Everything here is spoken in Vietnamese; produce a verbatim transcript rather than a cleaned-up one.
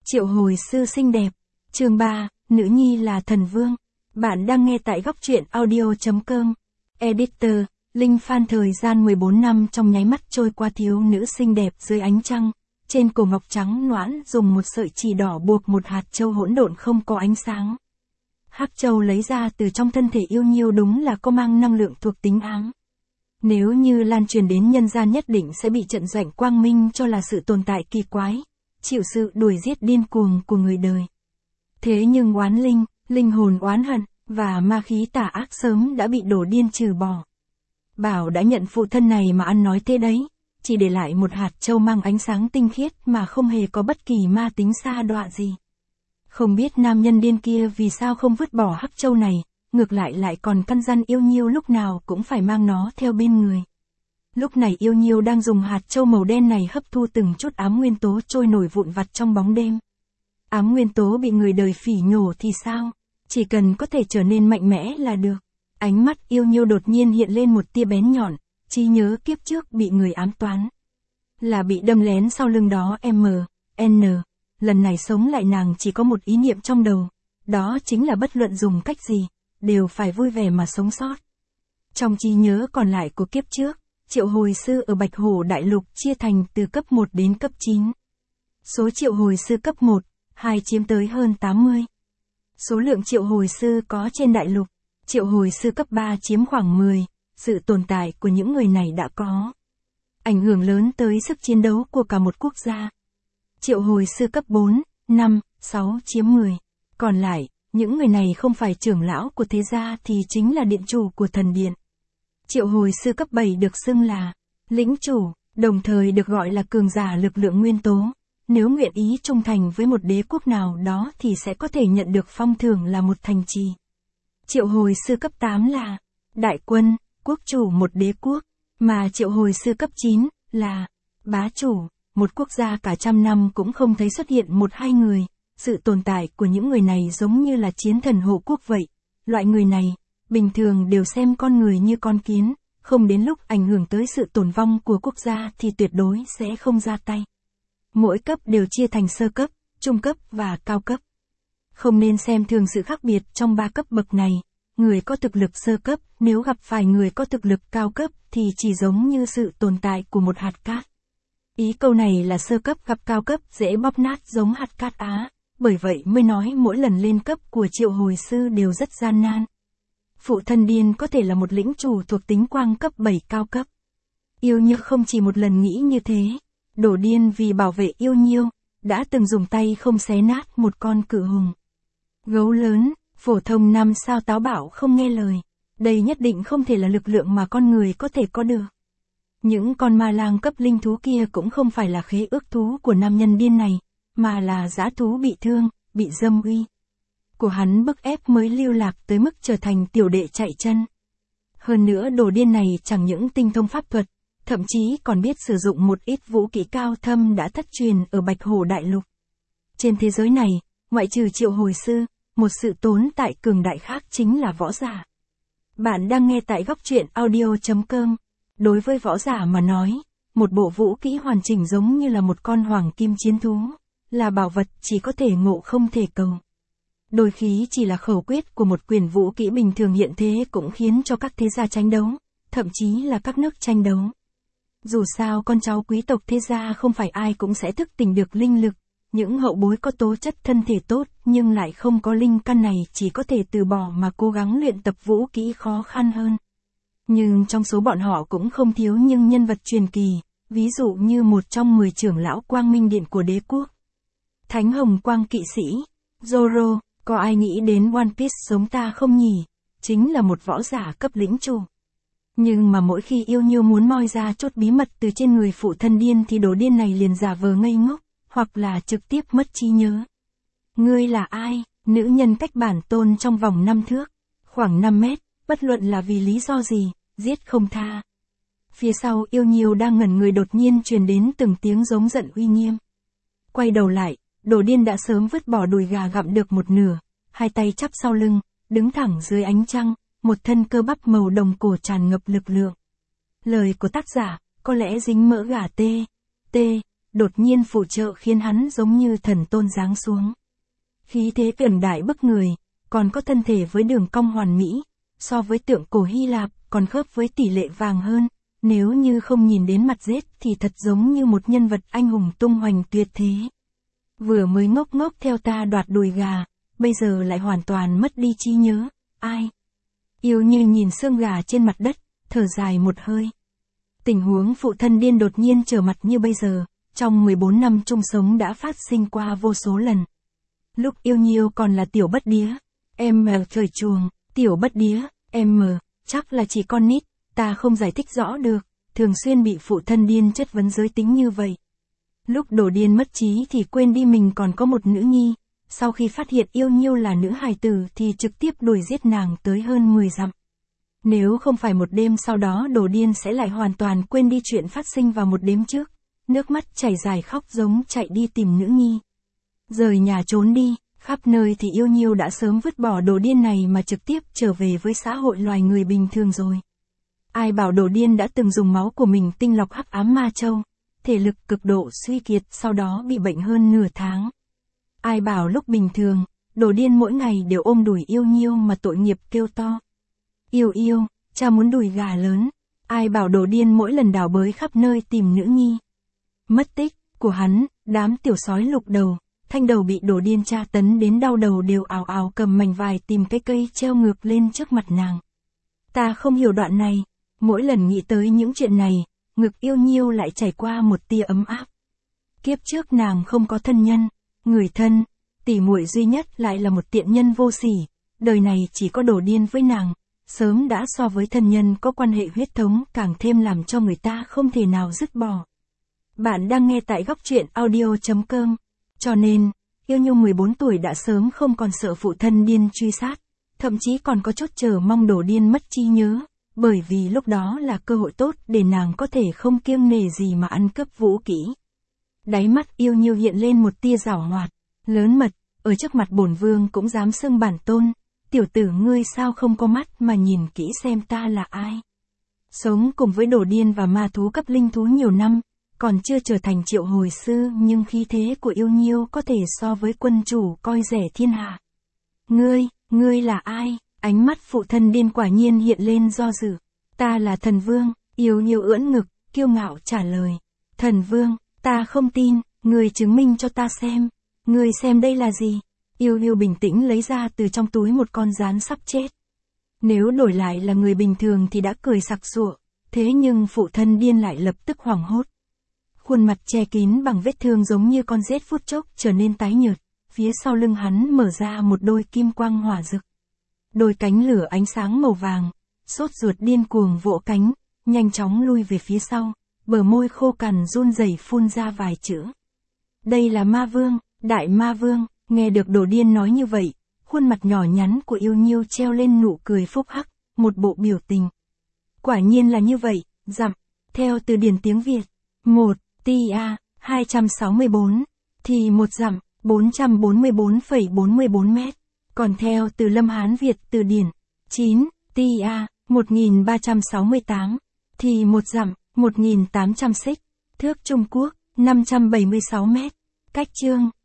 Triệu hồi sư xinh đẹp. Chương ba, nữ nhi là thần vương. Bạn đang nghe tại góc truyện audio chấm com. Editor, Linh Fan. Thời gian mười bốn năm trong nháy mắt trôi qua, thiếu nữ xinh đẹp dưới ánh trăng. Trên cổ ngọc trắng nõn dùng một sợi chỉ đỏ buộc một hạt châu hỗn độn không có ánh sáng. Hắc châu lấy ra từ trong thân thể yêu nhiêu đúng là có mang năng lượng thuộc tính ám. Nếu như lan truyền đến nhân gian nhất định sẽ bị trận doanh quang minh cho là sự tồn tại kỳ quái, chịu sự đuổi giết điên cuồng của người đời. Thế nhưng oán linh, linh hồn oán hận, và ma khí tà ác sớm đã bị đổ điên trừ bỏ. Bảo đã nhận phụ thân này mà ăn nói thế đấy, chỉ để lại một hạt châu mang ánh sáng tinh khiết mà không hề có bất kỳ ma tính sa đọa gì. Không biết nam nhân điên kia vì sao không vứt bỏ hắc châu này, ngược lại lại còn căn dặn yêu nhiêu lúc nào cũng phải mang nó theo bên người. Lúc này yêu nhiêu đang dùng hạt châu màu đen này hấp thu từng chút ám nguyên tố trôi nổi vụn vặt trong bóng đêm. Ám nguyên tố bị người đời phỉ nhổ thì sao? Chỉ cần có thể trở nên mạnh mẽ là được. Ánh mắt yêu nhiêu đột nhiên hiện lên một tia bén nhọn, trí nhớ kiếp trước bị người ám toán. Là bị đâm lén sau lưng đó M, N. Lần này sống lại nàng chỉ có một ý niệm trong đầu. Đó chính là bất luận dùng cách gì, đều phải vui vẻ mà sống sót. Trong trí nhớ còn lại của kiếp trước, triệu hồi sư ở Bạch Hổ Đại Lục chia thành từ cấp một đến cấp chín. Số triệu hồi sư cấp một, hai chiếm tới hơn tám mươi. Số lượng triệu hồi sư có trên đại lục, triệu hồi sư cấp ba chiếm khoảng mười, sự tồn tại của những người này đã có ảnh hưởng lớn tới sức chiến đấu của cả một quốc gia. Triệu hồi sư cấp bốn, năm, sáu chiếm mười. Còn lại, những người này không phải trưởng lão của thế gia thì chính là điện chủ của thần điện. Triệu hồi sư cấp bảy được xưng là lĩnh chủ, đồng thời được gọi là cường giả lực lượng nguyên tố. Nếu nguyện ý trung thành với một đế quốc nào đó thì sẽ có thể nhận được phong thưởng là một thành trì. Triệu hồi sư cấp tám là đại quân, quốc chủ một đế quốc, mà triệu hồi sư cấp chín là bá chủ, một quốc gia cả trăm năm cũng không thấy xuất hiện một hai người. Sự tồn tại của những người này giống như là chiến thần hộ quốc vậy. Loại người này, bình thường đều xem con người như con kiến, không đến lúc ảnh hưởng tới sự tồn vong của quốc gia thì tuyệt đối sẽ không ra tay. Mỗi cấp đều chia thành sơ cấp, trung cấp và cao cấp. Không nên xem thường sự khác biệt trong ba cấp bậc này. Người có thực lực sơ cấp, nếu gặp phải người có thực lực cao cấp thì chỉ giống như sự tồn tại của một hạt cát. Ý câu này là sơ cấp gặp cao cấp dễ bóp nát giống hạt cát á. Bởi vậy mới nói mỗi lần lên cấp của triệu hồi sư đều rất gian nan. Phụ thân điên có thể là một lĩnh chủ thuộc tính quang cấp bảy cao cấp. Yêu nhiêu không chỉ một lần nghĩ như thế. Đổ điên vì bảo vệ yêu nhiêu, đã từng dùng tay không xé nát một con cự hùng. Gấu lớn, phổ thông năm sao táo bạo không nghe lời. Đây nhất định không thể là lực lượng mà con người có thể có được. Những con ma lang cấp linh thú kia cũng không phải là khế ước thú của nam nhân điên này, mà là dã thú bị thương, bị dâm uy của hắn bức ép mới lưu lạc tới mức trở thành tiểu đệ chạy chân. Hơn nữa đồ điên này chẳng những tinh thông pháp thuật, thậm chí còn biết sử dụng một ít vũ kỹ cao thâm đã thất truyền ở Bạch Hổ Đại Lục. Trên thế giới này, ngoại trừ triệu hồi sư, một sự tồn tại cường đại khác chính là võ giả. Bạn đang nghe tại góc truyện audio chấm com. Đối với võ giả mà nói, một bộ vũ kỹ hoàn chỉnh giống như là một con hoàng kim chiến thú, là bảo vật chỉ có thể ngộ không thể cầu. Đôi khi chỉ là khẩu quyết của một quyền vũ kỹ bình thường hiện thế cũng khiến cho các thế gia tranh đấu, thậm chí là các nước tranh đấu. Dù sao con cháu quý tộc thế gia không phải ai cũng sẽ thức tỉnh được linh lực, những hậu bối có tố chất thân thể tốt nhưng lại không có linh căn này chỉ có thể từ bỏ mà cố gắng luyện tập vũ kỹ khó khăn hơn. Nhưng trong số bọn họ cũng không thiếu những nhân vật truyền kỳ, ví dụ như một trong mười trưởng lão Quang Minh Điện của đế quốc. Thánh Hồng Quang Kỵ Sĩ, Zoro, có ai nghĩ đến One Piece giống ta không nhỉ? Chính là một võ giả cấp lĩnh chủ. Nhưng mà mỗi khi yêu nhiêu muốn moi ra chốt bí mật từ trên người phụ thân điên thì đồ điên này liền giả vờ ngây ngốc, hoặc là trực tiếp mất trí nhớ. Ngươi là ai? Nữ nhân cách bản tôn trong vòng năm thước, khoảng năm mét, bất luận là vì lý do gì, giết không tha. Phía sau yêu nhiêu đang ngẩn người đột nhiên truyền đến từng tiếng giống giận uy nghiêm. Quay đầu lại, đồ điên đã sớm vứt bỏ đùi gà gặm được một nửa, hai tay chắp sau lưng, đứng thẳng dưới ánh trăng, một thân cơ bắp màu đồng cổ tràn ngập lực lượng. Lời của tác giả, có lẽ dính mỡ gà tê, tê, đột nhiên phù trợ khiến hắn giống như thần tôn giáng xuống. Khí thế cường đại bức người, còn có thân thể với đường cong hoàn mỹ, so với tượng cổ Hy Lạp, còn khớp với tỷ lệ vàng hơn, nếu như không nhìn đến mặt rết thì thật giống như một nhân vật anh hùng tung hoành tuyệt thế. Vừa mới ngốc ngốc theo ta đoạt đùi gà, bây giờ lại hoàn toàn mất đi trí nhớ, ai? Yêu Như nhìn xương gà trên mặt đất, thở dài một hơi. Tình huống phụ thân điên đột nhiên trở mặt như bây giờ, trong mười bốn năm chung sống đã phát sinh qua vô số lần. Lúc Yêu Nhiêu còn là tiểu bất đía, em ở trời chuồng, tiểu bất đía, em mờ, chắc là chỉ con nít, ta không giải thích rõ được, thường xuyên bị phụ thân điên chất vấn giới tính như vậy. Lúc đồ điên mất trí thì quên đi mình còn có một nữ nhi, sau khi phát hiện Yêu Nhiêu là nữ hài tử thì trực tiếp đuổi giết nàng tới hơn mười dặm. Nếu không phải một đêm sau đó đồ điên sẽ lại hoàn toàn quên đi chuyện phát sinh vào một đêm trước, nước mắt chảy dài khóc giống chạy đi tìm nữ nhi. Rời nhà trốn đi, khắp nơi thì Yêu Nhiêu đã sớm vứt bỏ đồ điên này mà trực tiếp trở về với xã hội loài người bình thường rồi. Ai bảo đồ điên đã từng dùng máu của mình tinh lọc hắc ám ma châu, thể lực cực độ suy kiệt sau đó bị bệnh hơn nửa tháng. Ai bảo lúc bình thường, đồ điên mỗi ngày đều ôm đùi Yêu Nhiêu mà tội nghiệp kêu to. Yêu yêu, cha muốn đùi gà lớn. Ai bảo đồ điên mỗi lần đào bới khắp nơi tìm nữ nhi. Mất tích của hắn, đám tiểu sói lục đầu, thanh đầu bị đồ điên tra tấn đến đau đầu đều ào ào cầm mảnh vải tìm cái cây treo ngược lên trước mặt nàng. Ta không hiểu đoạn này, mỗi lần nghĩ tới những chuyện này, ngực Yêu Nhiêu lại chảy qua một tia ấm áp. Kiếp trước nàng không có thân nhân, người thân, tỉ muội duy nhất lại là một tiện nhân vô sỉ, đời này chỉ có đồ điên với nàng, sớm đã so với thân nhân có quan hệ huyết thống càng thêm làm cho người ta không thể nào dứt bỏ. Bạn đang nghe tại góc truyện audio chấm com, cho nên, Yêu Nhiêu mười bốn tuổi đã sớm không còn sợ phụ thân điên truy sát, thậm chí còn có chút chờ mong đồ điên mất trí nhớ, bởi vì lúc đó là cơ hội tốt để nàng có thể không kiêng nể gì mà ăn cướp vũ kỹ. Đáy mắt Yêu Nhiêu hiện lên một tia giảo hoạt, lớn mật, ở trước mặt bổn vương cũng dám xưng bản tôn, tiểu tử ngươi sao không có mắt mà nhìn kỹ xem ta là ai. Sống cùng với đồ điên và ma thú cấp linh thú nhiều năm, còn chưa trở thành triệu hồi sư nhưng khí thế của Yêu Nhiêu có thể so với quân chủ coi rẻ thiên hạ. Ngươi, ngươi là ai? Ánh mắt phụ thân điên quả nhiên hiện lên do dự. Ta là thần vương, Yêu Nhiêu ưỡn ngực, kiêu ngạo trả lời. Thần vương, ta không tin, ngươi chứng minh cho ta xem. Ngươi xem đây là gì? Yêu Nhiêu bình tĩnh lấy ra từ trong túi một con rán sắp chết. Nếu đổi lại là người bình thường thì đã cười sặc sụa, thế nhưng phụ thân điên lại lập tức hoảng hốt. Khuôn mặt che kín bằng vết thương giống như con rết phút chốc trở nên tái nhợt, phía sau lưng hắn mở ra một đôi kim quang hỏa rực. Đôi cánh lửa ánh sáng màu vàng, sốt ruột điên cuồng vỗ cánh, nhanh chóng lui về phía sau, bờ môi khô cằn run rẩy phun ra vài chữ. Đây là ma vương, đại ma vương. Nghe được đồ điên nói như vậy, khuôn mặt nhỏ nhắn của Yêu Nhiêu treo lên nụ cười phúc hắc, một bộ biểu tình. Quả nhiên là như vậy, dặm, theo từ điển tiếng Việt, một, tia, hai trăm sáu mươi bốn, thì một dặm, bốn trăm bốn mươi bốn phẩy bốn mươi bốn mét, còn theo từ Lâm Hán Việt từ điển, chín, tia, một nghìn ba trăm sáu mươi tám, thì một dặm, một nghìn tám trăm xích, thước Trung Quốc, năm trăm bảy mươi sáu mét, cách chương.